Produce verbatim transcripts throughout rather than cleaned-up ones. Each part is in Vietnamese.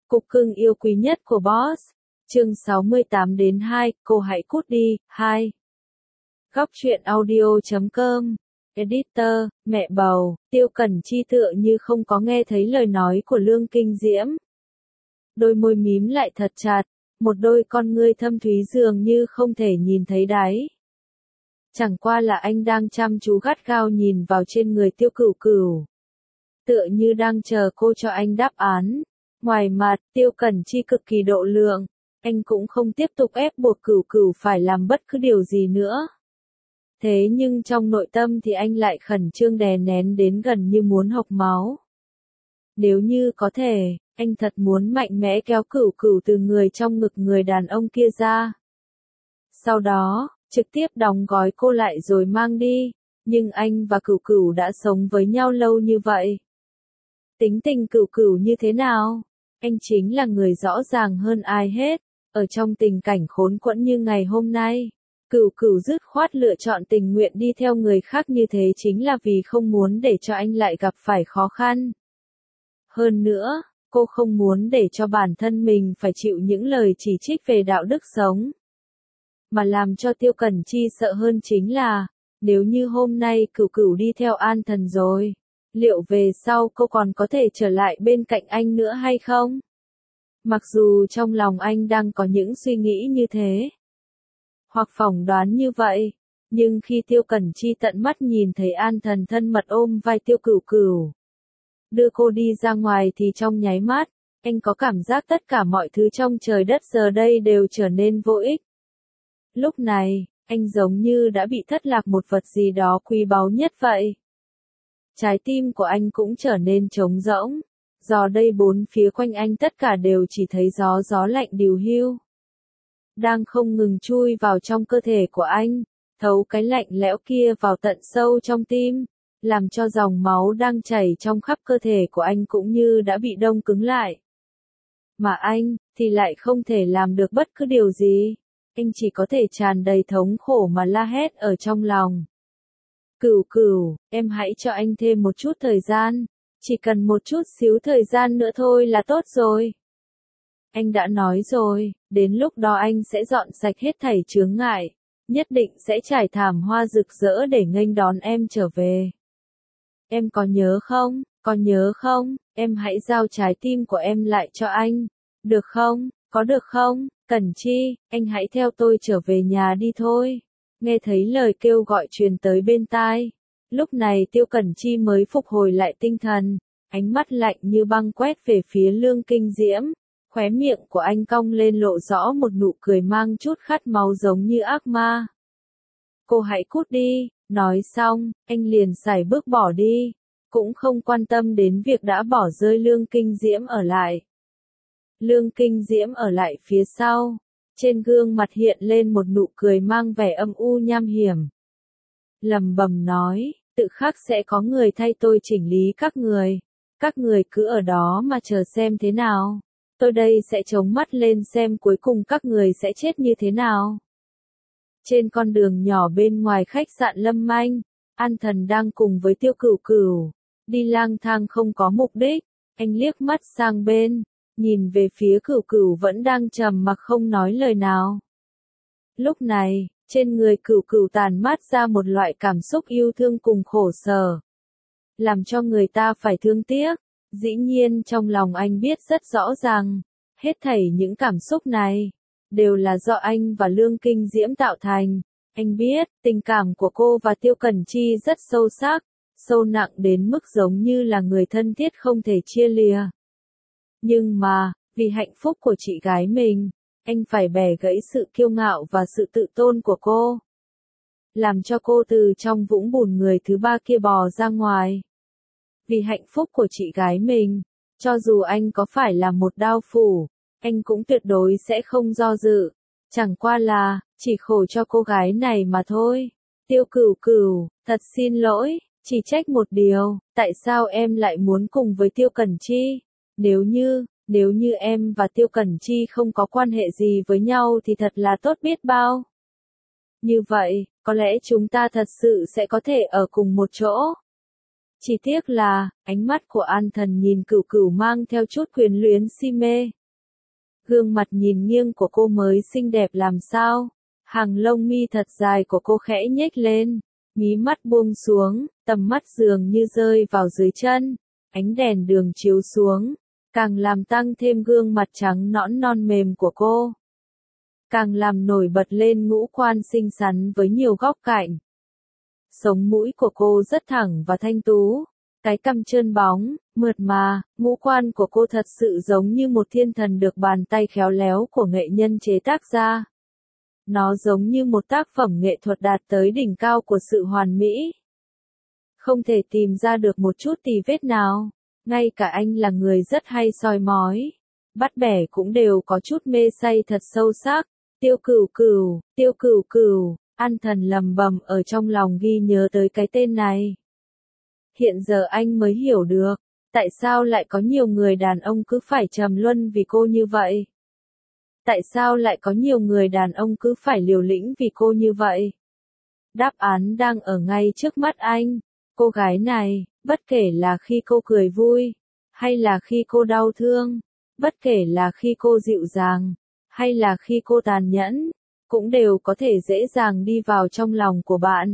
Cục cưng yêu quý nhất của boss. Chương sáu mươi tám đến hai, cô hãy cút đi, hai. Góc truyện audio chấm com. Editor, mẹ bầu, Tiêu Cẩn Chi tựa như không có nghe thấy lời nói của Lương Kinh Diễm. Đôi môi mím lại thật chặt, một đôi con ngươi thâm thúy dường như không thể nhìn thấy đáy. Chẳng qua là anh đang chăm chú gắt gao nhìn vào trên người Tiêu Cửu Cửu. Tựa như đang chờ cô cho anh đáp án. Ngoài mặt, Tiêu Cẩn Chi cực kỳ độ lượng, anh cũng không tiếp tục ép buộc Cửu Cửu phải làm bất cứ điều gì nữa. Thế nhưng trong nội tâm thì anh lại khẩn trương đè nén đến gần như muốn hộc máu. Nếu như có thể, anh thật muốn mạnh mẽ kéo Cửu Cửu từ người trong ngực người đàn ông kia ra. Sau đó, trực tiếp đóng gói cô lại rồi mang đi, nhưng anh và Cửu Cửu đã sống với nhau lâu như vậy. Tính tình Cửu Cửu như thế nào? Anh chính là người rõ ràng hơn ai hết, ở trong tình cảnh khốn quẫn như ngày hôm nay. Cửu Cửu dứt khoát lựa chọn tình nguyện đi theo người khác như thế chính là vì không muốn để cho anh lại gặp phải khó khăn. Hơn nữa, cô không muốn để cho bản thân mình phải chịu những lời chỉ trích về đạo đức sống. Mà làm cho Tiêu Cẩn Chi sợ hơn chính là, nếu như hôm nay Cửu Cửu đi theo An Thần rồi, liệu về sau cô còn có thể trở lại bên cạnh anh nữa hay không? Mặc dù trong lòng anh đang có những suy nghĩ như thế, hoặc phỏng đoán như vậy, nhưng khi Tiêu Cẩn Chi tận mắt nhìn thấy An Thần thân mật ôm vai Tiêu Cửu Cửu, đưa cô đi ra ngoài thì trong nháy mắt, anh có cảm giác tất cả mọi thứ trong trời đất giờ đây đều trở nên vô ích. Lúc này, anh giống như đã bị thất lạc một vật gì đó quý báu nhất vậy. Trái tim của anh cũng trở nên trống rỗng, giờ đây bốn phía quanh anh tất cả đều chỉ thấy gió gió lạnh điều hiu. Đang không ngừng chui vào trong cơ thể của anh, thấu cái lạnh lẽo kia vào tận sâu trong tim, làm cho dòng máu đang chảy trong khắp cơ thể của anh cũng như đã bị đông cứng lại. Mà anh, thì lại không thể làm được bất cứ điều gì, anh chỉ có thể tràn đầy thống khổ mà la hét ở trong lòng. Cửu Cửu, em hãy cho anh thêm một chút thời gian, chỉ cần một chút xíu thời gian nữa thôi là tốt rồi. Anh đã nói rồi, đến lúc đó anh sẽ dọn sạch hết thảy chướng ngại, nhất định sẽ trải thảm hoa rực rỡ để nghênh đón em trở về. Em có nhớ không, có nhớ không, em hãy giao trái tim của em lại cho anh, được không, có được không, Cẩn Chi, anh hãy theo tôi trở về nhà đi thôi. Nghe thấy lời kêu gọi truyền tới bên tai, lúc này Tiêu Cẩn Chi mới phục hồi lại tinh thần, ánh mắt lạnh như băng quét về phía Lương Kinh Diễm, khóe miệng của anh cong lên lộ rõ một nụ cười mang chút khát máu giống như ác ma. Cô hãy cút đi, nói xong, anh liền sải bước bỏ đi, cũng không quan tâm đến việc đã bỏ rơi Lương Kinh Diễm ở lại. Lương Kinh Diễm ở lại phía sau. Trên gương mặt hiện lên một nụ cười mang vẻ âm u nham hiểm. Lẩm bẩm nói, tự khắc sẽ có người thay tôi chỉnh lý các người. Các người cứ ở đó mà chờ xem thế nào. Tôi đây sẽ chống mắt lên xem cuối cùng các người sẽ chết như thế nào. Trên con đường nhỏ bên ngoài khách sạn Lâm Manh, An Thần đang cùng với Tiêu Cửu Cửu, đi lang thang không có mục đích. Anh liếc mắt sang bên, nhìn về phía Cửu Cửu vẫn đang trầm mặc không nói lời nào. Lúc này, trên người Cửu Cửu tàn mát ra một loại cảm xúc yêu thương cùng khổ sở, làm cho người ta phải thương tiếc. Dĩ nhiên trong lòng anh biết rất rõ ràng, hết thảy những cảm xúc này, đều là do anh và Lương Kinh Diễm tạo thành. Anh biết, tình cảm của cô và Tiêu Cẩn Chi rất sâu sắc, sâu nặng đến mức giống như là người thân thiết không thể chia lìa. Nhưng mà, vì hạnh phúc của chị gái mình, anh phải bẻ gãy sự kiêu ngạo và sự tự tôn của cô. Làm cho cô từ trong vũng bùn người thứ ba kia bò ra ngoài. Vì hạnh phúc của chị gái mình, cho dù anh có phải là một đao phủ, anh cũng tuyệt đối sẽ không do dự. Chẳng qua là, chỉ khổ cho cô gái này mà thôi. Tiêu Cửu Cửu, thật xin lỗi, chỉ trách một điều, tại sao em lại muốn cùng với Tiêu Cẩn Chi? Nếu như, nếu như em và Tiêu Cẩn Chi không có quan hệ gì với nhau thì thật là tốt biết bao. Như vậy, có lẽ chúng ta thật sự sẽ có thể ở cùng một chỗ. Chỉ tiếc là, ánh mắt của An Thần nhìn Cửu Cửu mang theo chút quyền luyến si mê. Gương mặt nhìn nghiêng của cô mới xinh đẹp làm sao. Hàng lông mi thật dài của cô khẽ nhếch lên, mí mắt buông xuống, tầm mắt dường như rơi vào dưới chân. Ánh đèn đường chiếu xuống, càng làm tăng thêm gương mặt trắng nõn non mềm của cô. Càng làm nổi bật lên ngũ quan xinh xắn với nhiều góc cạnh. Sống mũi của cô rất thẳng và thanh tú, cái cằm trơn bóng, mượt mà, ngũ quan của cô thật sự giống như một thiên thần được bàn tay khéo léo của nghệ nhân chế tác ra. Nó giống như một tác phẩm nghệ thuật đạt tới đỉnh cao của sự hoàn mỹ. Không thể tìm ra được một chút tì vết nào, ngay cả anh là người rất hay soi mói. Bắt bẻ cũng đều có chút mê say thật sâu sắc. Tiêu Cửu Cửu, Tiêu Cửu Cửu, An Thần lầm bầm ở trong lòng ghi nhớ tới cái tên này. Hiện giờ anh mới hiểu được, tại sao lại có nhiều người đàn ông cứ phải trầm luân vì cô như vậy. Tại sao lại có nhiều người đàn ông cứ phải liều lĩnh vì cô như vậy. Đáp án đang ở ngay trước mắt anh. Cô gái này, bất kể là khi cô cười vui, hay là khi cô đau thương, bất kể là khi cô dịu dàng, hay là khi cô tàn nhẫn, cũng đều có thể dễ dàng đi vào trong lòng của bạn.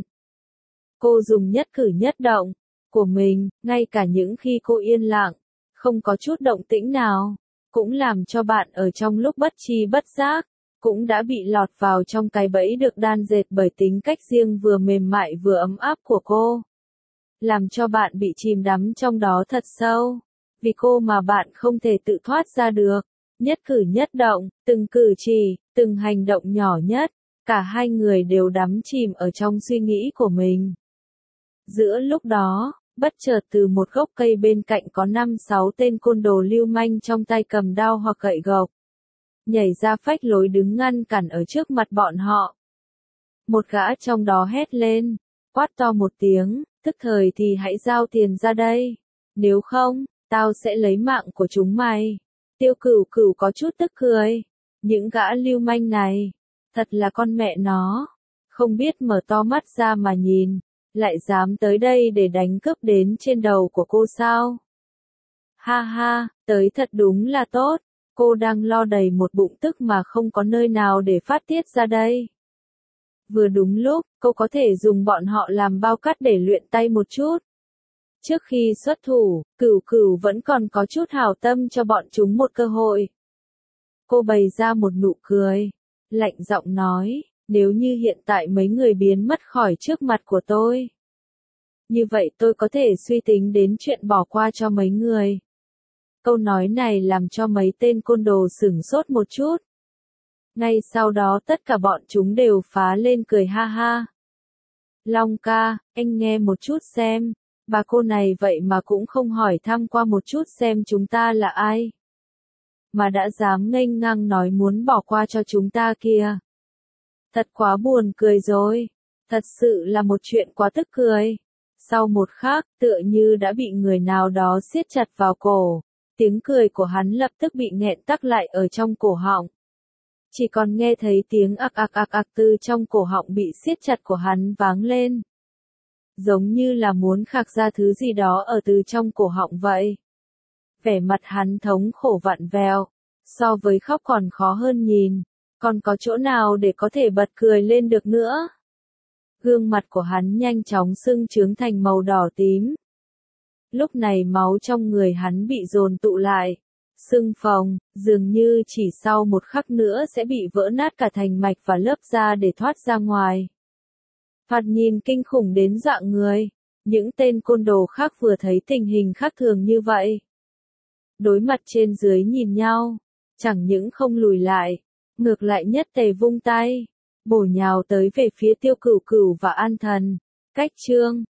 Cô dùng nhất cử nhất động của mình, ngay cả những khi cô yên lặng, không có chút động tĩnh nào, cũng làm cho bạn ở trong lúc bất tri bất giác, cũng đã bị lọt vào trong cái bẫy được đan dệt bởi tính cách riêng vừa mềm mại vừa ấm áp của cô. Làm cho bạn bị chìm đắm trong đó thật sâu, vì cô mà bạn không thể tự thoát ra được. Nhất cử nhất động, từng cử chỉ, từng hành động nhỏ nhất, cả hai người đều đắm chìm ở trong suy nghĩ của mình. Giữa lúc đó, bất chợt từ một gốc cây bên cạnh có năm sáu tên côn đồ lưu manh trong tay cầm đao hoặc gậy gộc. Nhảy ra phách lối đứng ngăn cản ở trước mặt bọn họ. Một gã trong đó hét lên, quát to một tiếng, tức thời thì hãy giao tiền ra đây. Nếu không, tao sẽ lấy mạng của chúng mày. Tiêu Cửu Cửu có chút tức cười. Những gã lưu manh này, thật là con mẹ nó. Không biết mở to mắt ra mà nhìn, lại dám tới đây để đánh cướp đến trên đầu của cô sao? Ha ha, tới thật đúng là tốt. Cô đang lo đầy một bụng tức mà không có nơi nào để phát tiết ra đây. Vừa đúng lúc, cô có thể dùng bọn họ làm bao cát để luyện tay một chút. Trước khi xuất thủ, Cửu Cửu vẫn còn có chút hảo tâm cho bọn chúng một cơ hội. Cô bày ra một nụ cười, lạnh giọng nói, nếu như hiện tại mấy người biến mất khỏi trước mặt của tôi. Như vậy tôi có thể suy tính đến chuyện bỏ qua cho mấy người. Câu nói này làm cho mấy tên côn đồ sửng sốt một chút. Ngay sau đó tất cả bọn chúng đều phá lên cười ha ha. Long ca, anh nghe một chút xem. Bà cô này vậy mà cũng không hỏi thăm qua một chút xem chúng ta là ai. Mà đã dám nghênh ngang nói muốn bỏ qua cho chúng ta kìa. Thật quá buồn cười rồi. Thật sự là một chuyện quá tức cười. Sau một khắc, tựa như đã bị người nào đó siết chặt vào cổ. Tiếng cười của hắn lập tức bị nghẹn tắc lại ở trong cổ họng. Chỉ còn nghe thấy tiếng ạc ạc ạc ạc từ trong cổ họng bị siết chặt của hắn vang lên. Giống như là muốn khạc ra thứ gì đó ở từ trong cổ họng vậy. Vẻ mặt hắn thống khổ vặn vẹo, so với khóc còn khó hơn nhìn, còn có chỗ nào để có thể bật cười lên được nữa. Gương mặt của hắn nhanh chóng sưng trướng thành màu đỏ tím. Lúc này máu trong người hắn bị dồn tụ lại, sưng phồng, dường như chỉ sau một khắc nữa sẽ bị vỡ nát cả thành mạch và lớp da để thoát ra ngoài. Thoạt nhìn kinh khủng đến dọa người, những tên côn đồ khác vừa thấy tình hình khác thường như vậy. Đối mặt trên dưới nhìn nhau, chẳng những không lùi lại, ngược lại nhất tề vung tay, bổ nhào tới về phía Tiêu Cửu Cửu và An Thần. Cách chương